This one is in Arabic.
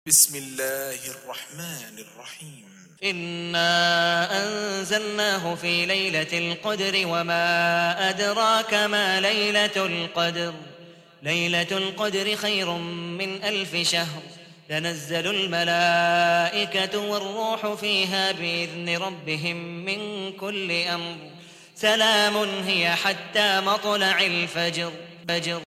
بسم الله الرحمن الرحيم. إنا أنزلناه في ليلة القدر وما أدراك ما ليلة القدر. ليلة القدر خير من 1000 شهر. تنزل الملائكة والروح فيها بإذن ربهم من كل أمر. سلام هي حتى مطلع الفجر.